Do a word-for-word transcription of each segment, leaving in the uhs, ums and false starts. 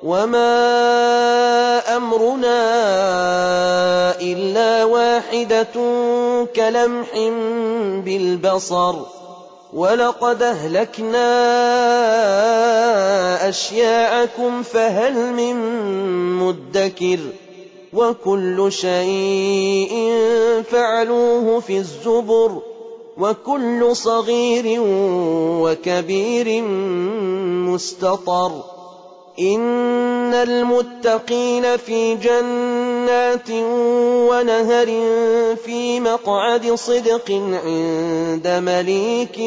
وما أمرنا إلا واحدة كلمح بالبصر ولقد أهلكنا أشياعكم فهل من مدكر وكل شيء فعلوه في الزبر وكل صغير وكبير مستطر إن المتقين في جنات ونهر في مقعد صدق عند مليك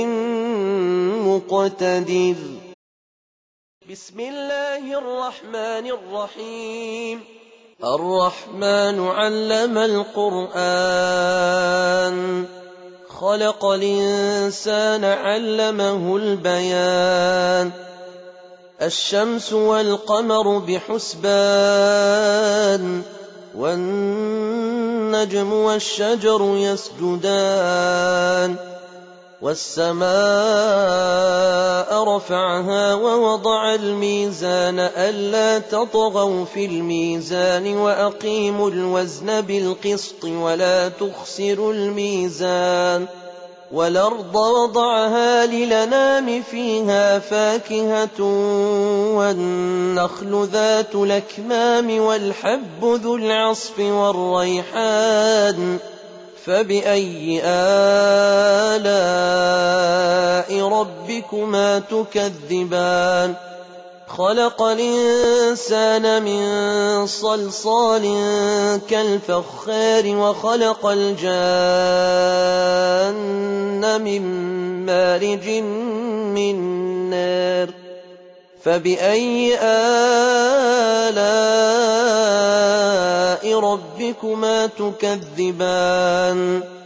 مقتدر. بسم الله الرحمن الرحيم. الرحمن علم القرآن خلق الإنسان علمه البيان الشمس والقمر بحسبان والنجم والشجر يسجدان والسماء رفعها ووضع الميزان ألا تطغوا في الميزان وأقيموا الوزن بالقسط ولا تخسروا الميزان والأرض وضعها للأنام فيها فاكهة والنخل ذات الأكمام والحب ذو العصف والريحان فبأي آلاء ربكما تكذبان خلق الإنسان من صلصال كالفخار وخلق الجان من مارج من نار فبأي آلاء ربكما تكذبان